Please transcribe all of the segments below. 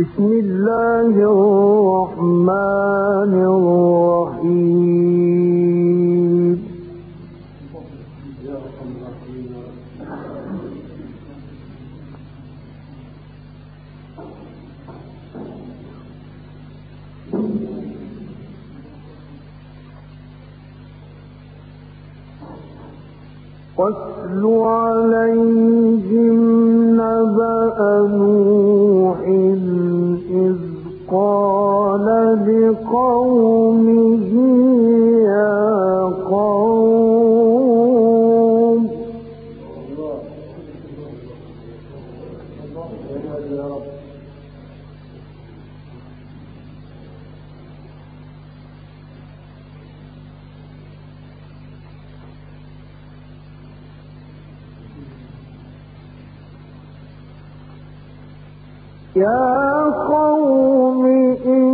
بسم الله الرحمن الرحيم. واتل عليهم نبأ نوح إذ قال لقومه يا قوم إن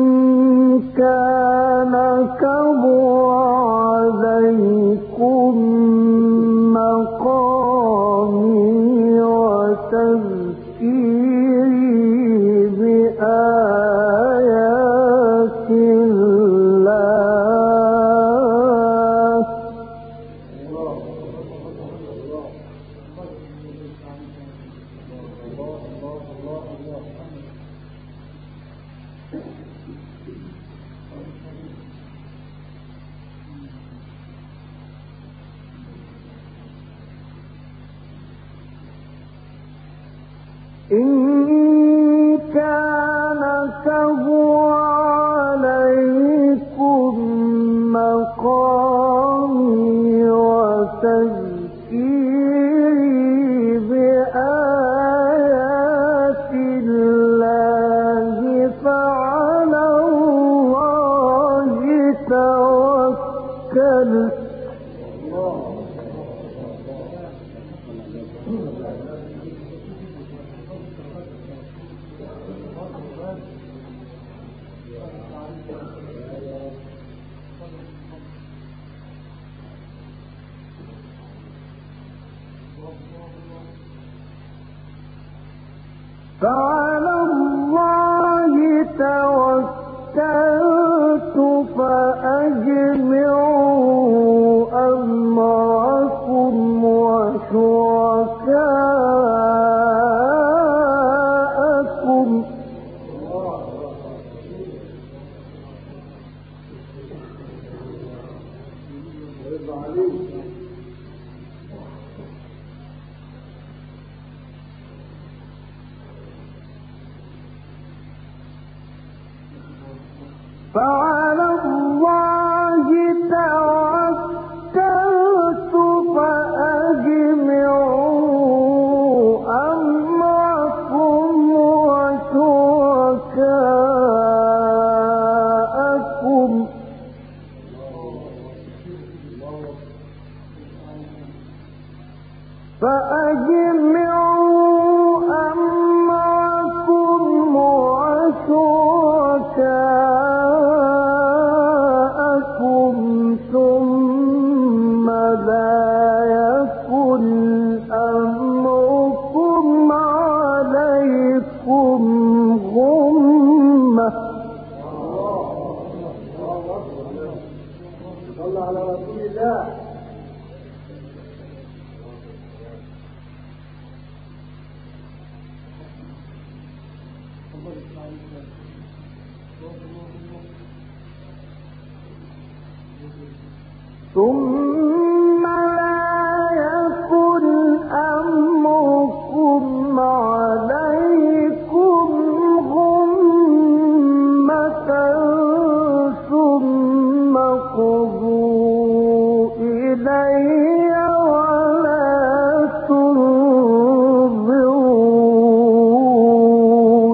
كان كبر عليكم مقامي وتذكيري بآيات الله إن كان كبر عليكم مقامي وتذكيري بآيات الله فعلى الله توكلت فعلى الله توكلت فأجمعوا أمركم وشركاءكم فعلى الله توكلت فأجمعوا أمركم وشركاءكم ثم لا يكن أمركم عليكم غمة. صلى على رسول الله. ثم لا يكن أمركم عليكم غمة ثم قضوا إلي ولا تنظرون.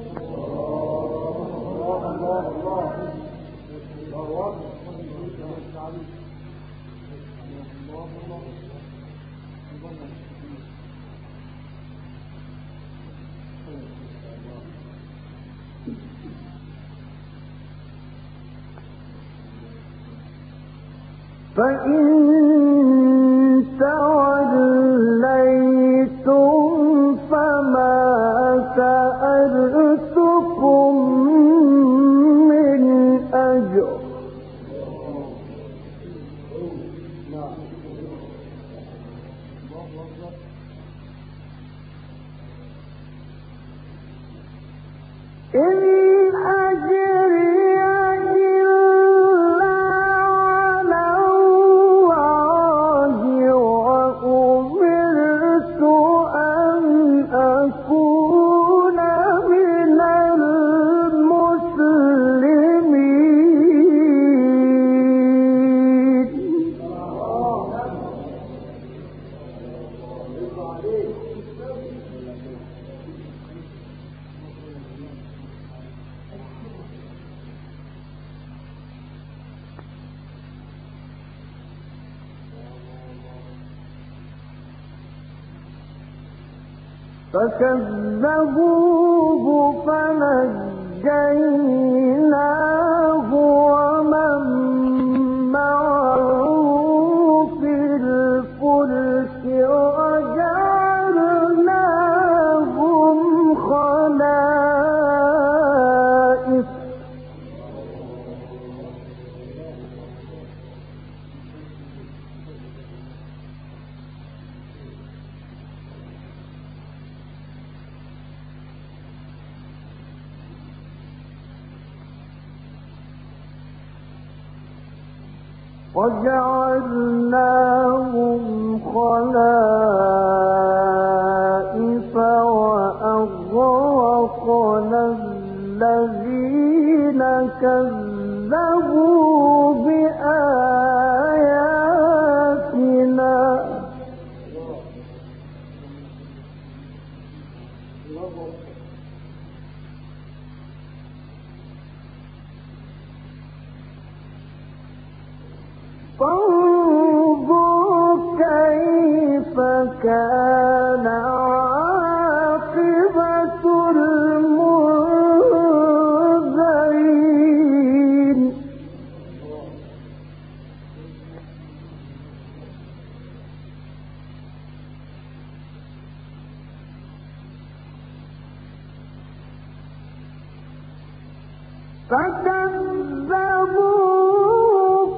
فإن توليتم فما سألتم فكذبوه فنجيناه ومن معه في الفلك وجعلناهم خلائف وأغرقنا الذين كذبوا بآياتنا فانظر كيف كان عاقبة المنذرين فكذبوا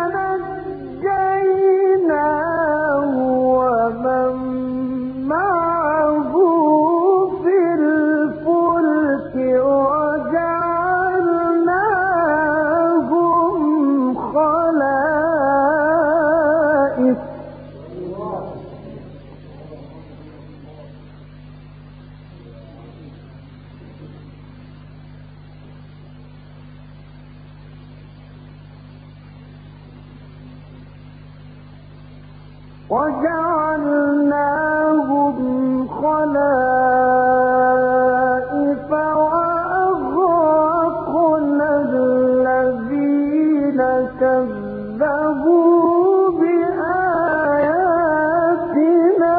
فنجيناه ومن معه في الفلك وجعلناهم خلائف وأغرقنا الذين كذبوا بآياتنا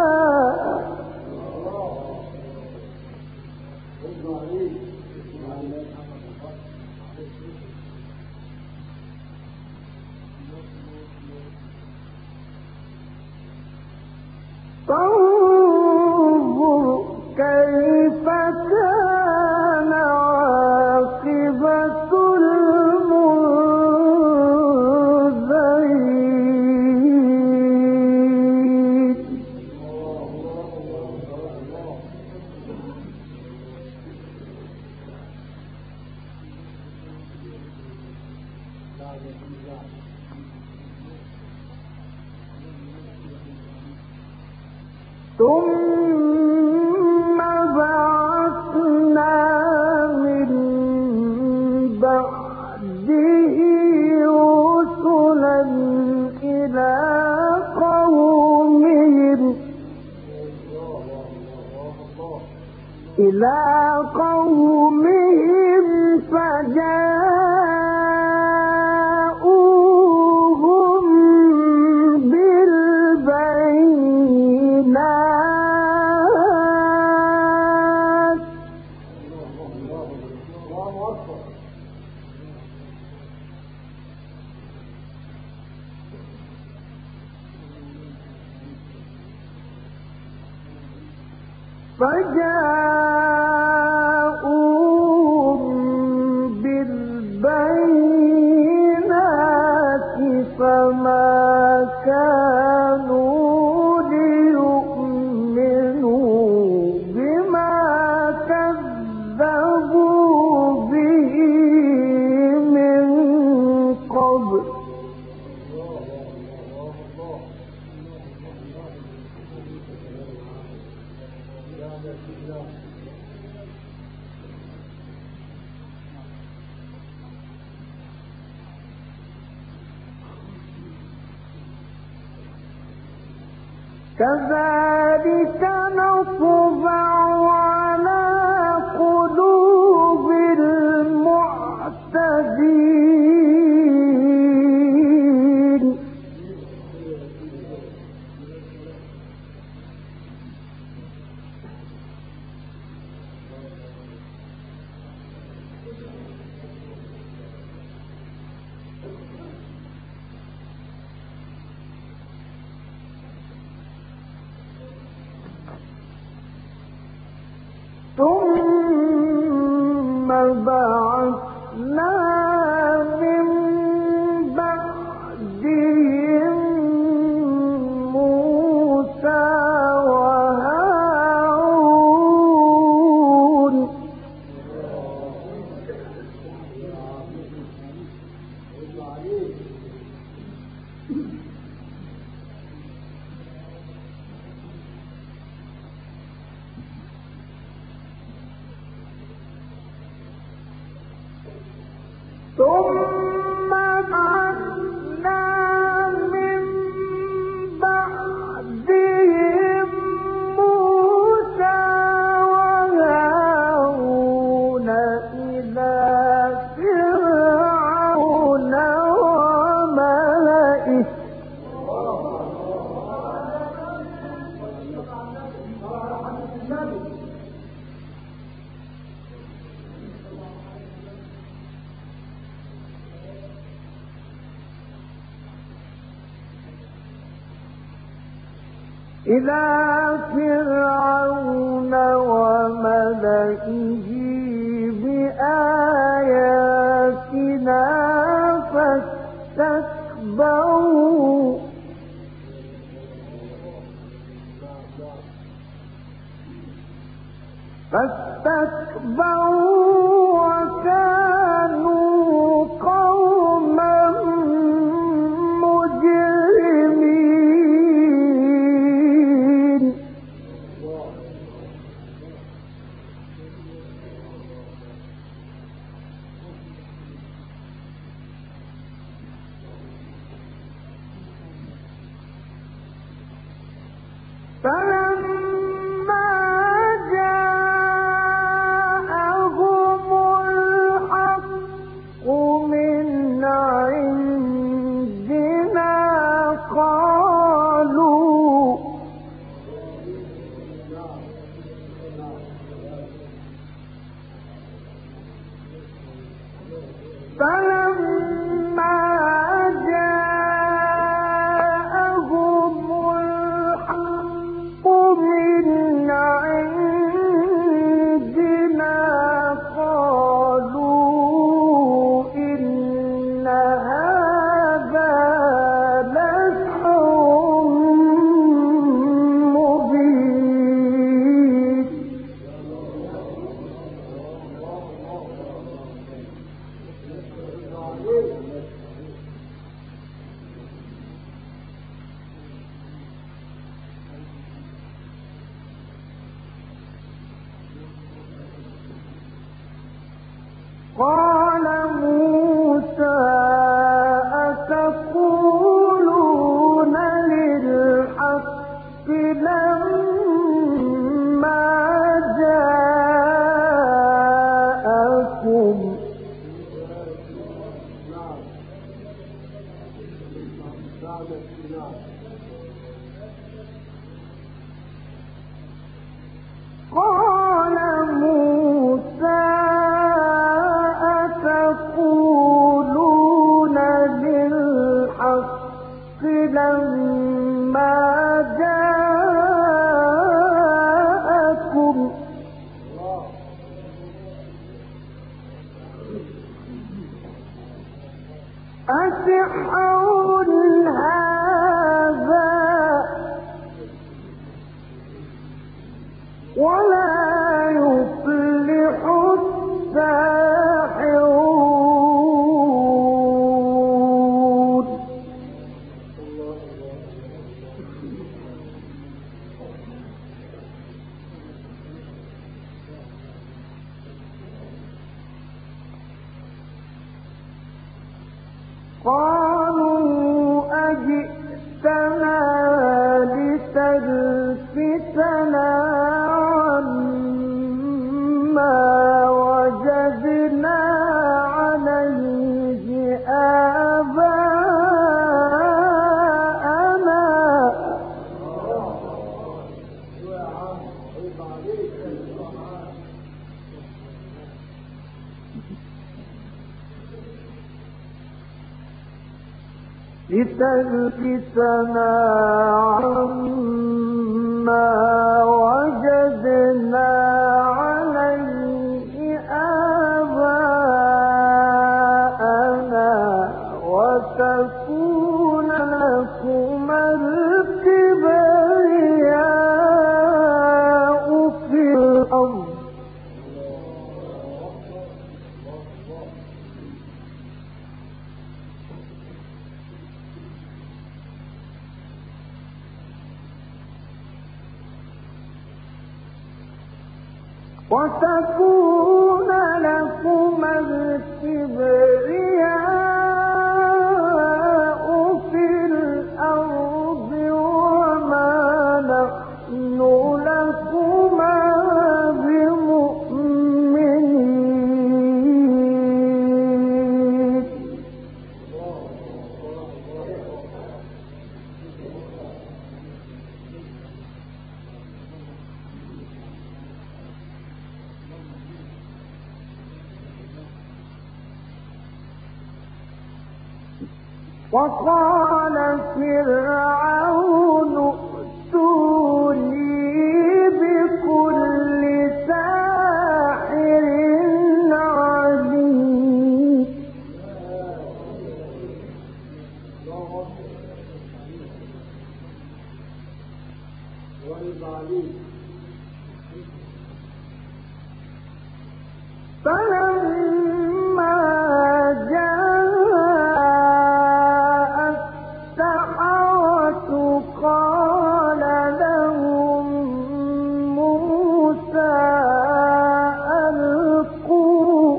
فانظر كيف كان عاقبة المنذرين ثم بعثنا من بعده رسلا إلى قومهم فجاءوهم بالبينات فما كانوا ليؤمنوا بما كذبوا كذلك نطبع على قلوب المعتدين ثم بعثنا من بعدهم موسى وهارون ثم بعثنا من بعدهم موسى وهارون إلى فرعون وملئه بآياتنا فاستكبروا وكانوا قوما مجرمين فلما جاءهم الحق من عندنا قالوا إن هذا لسحر مبين قال موسى أتقولون للحق لما جاءكم قال موسى أتقولون للحق لما جاءكم أسحر هذا ولا يفلح الساحرون قالوا أجئتنا لتلفتنا لتلبسنا عما وجدنا عليه آباءنا وتكون لكما الكبرياء في الأرض وتكون لكما الكبرياء في الأرض وما نحن لكما بمؤمنين وقال فرعون ائتوني بكل ساحر عليم فلما قال لهم موسى ألقوا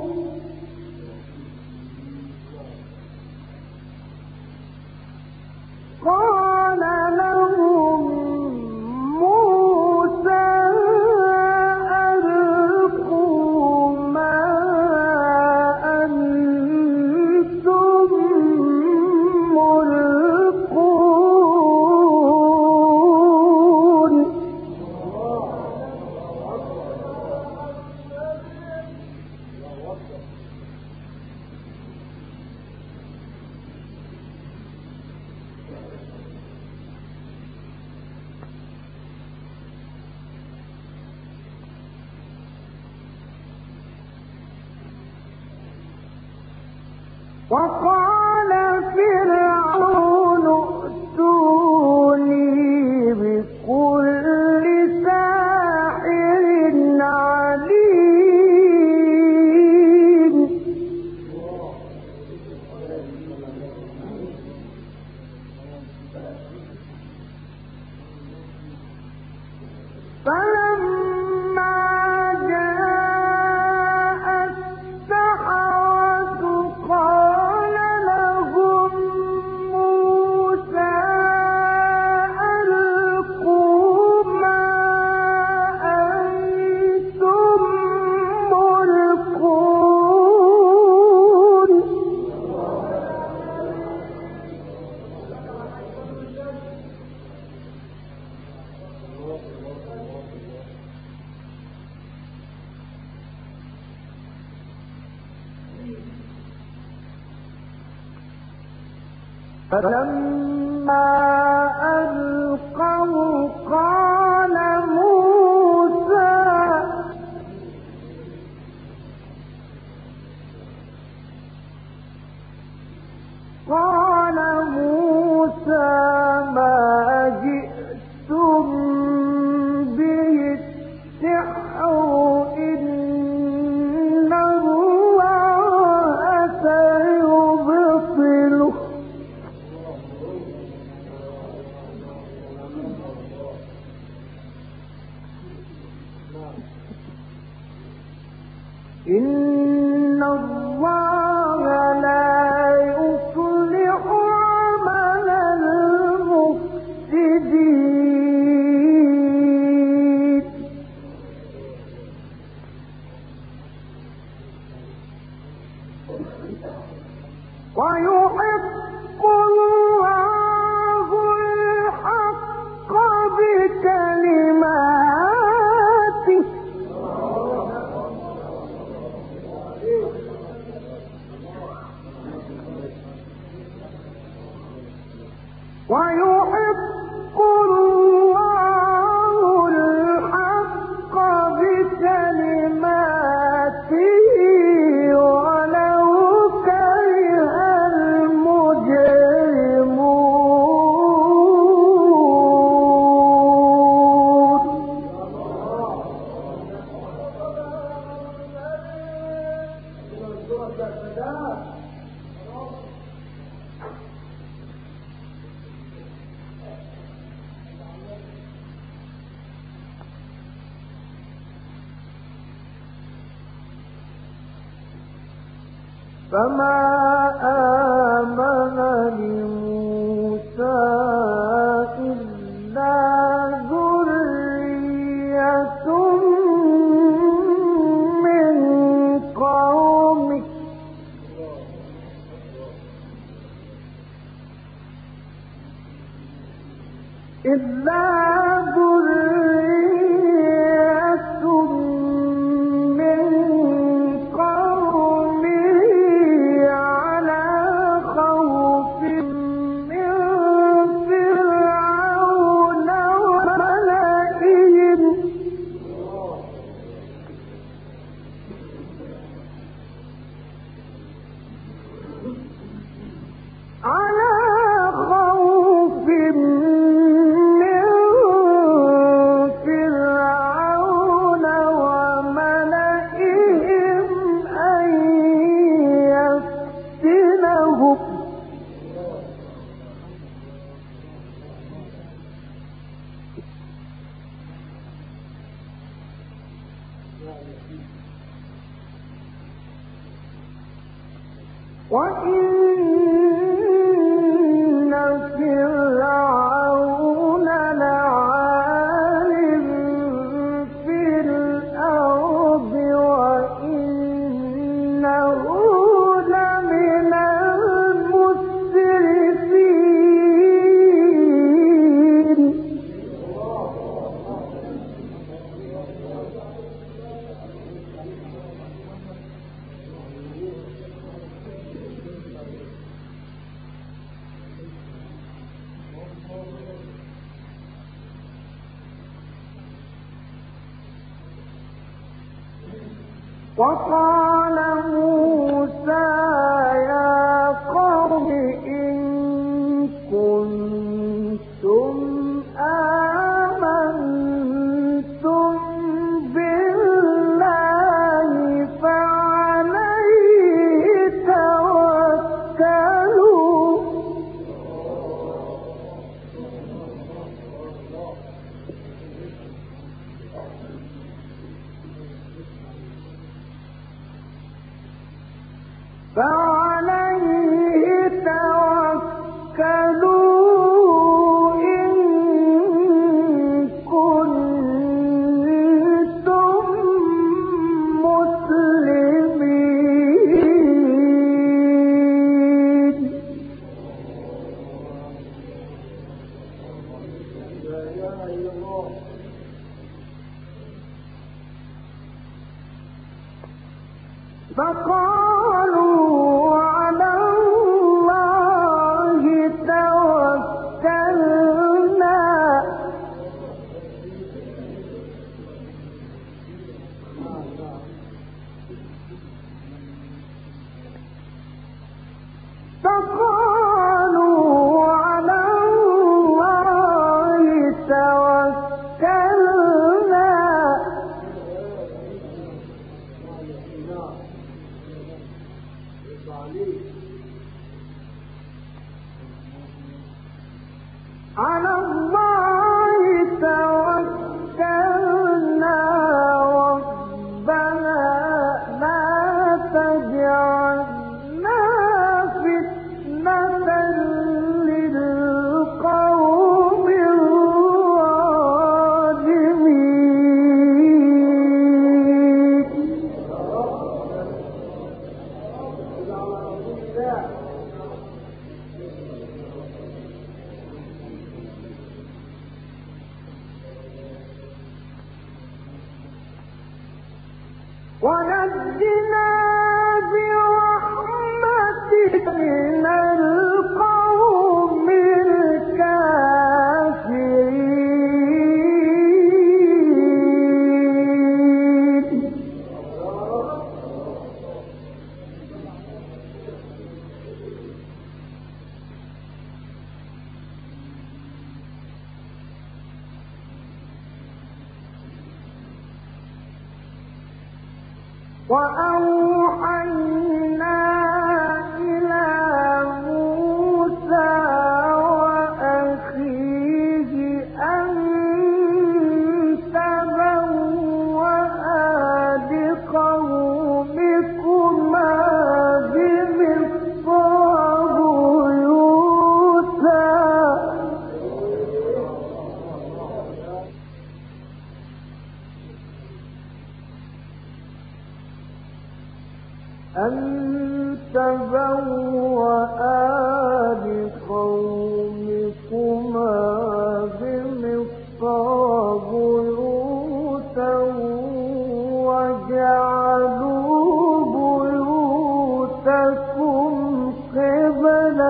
ما أنتم ملقون وقال فرعون ائتوني بكل ساحر عليم فلما جاء السحرة قال لهم موسى ألقوا ما أنتم ملقون فلما ألقوا قال موسى ما جئتم به السحر إن الله سيبطله إن الله لا يصلح عمل المفسدين ويحق الله الحق بكلماته ويحق الله الحق بكلماته ولو كره المجرمون. فما آمن لموسى إلا ذرية من قومه على خوف من فرعون وملئهم أن يفتنهم وإن فرعون لعال في الأرض وإنه لمن المسرفين. وقال موسى يا قوم إن كنتم آمنتم بالله فعليه توكلوا إن كنتم مسلمين. فقالوا على الله توكلنا على الله توكلنا ربنا لا تجعلنا فتنة للقوم الظالمين. ونجنا برحمتك من القوم الكافرين. وأوحينا إلى موسى وأخيه أن تبوأ لقومكما بمصر بيوتا واجعلوا بيوتكم قبلة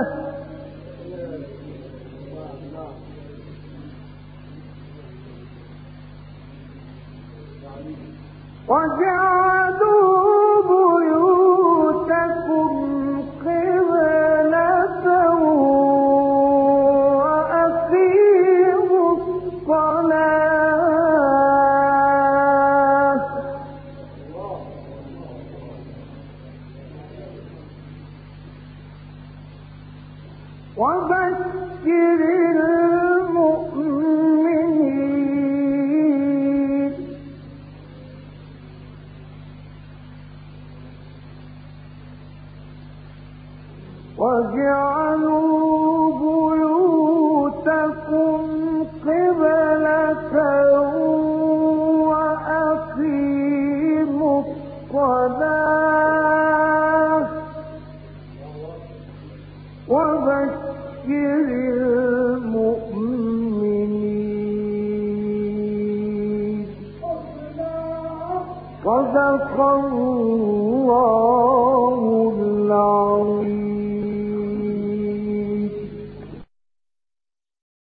وأقيموا الصلاة وبشر المؤمنين واجعلوا بيوتكم قبلة وأقيموا الصلاة وبشر المؤمنين صدق الله العظيم.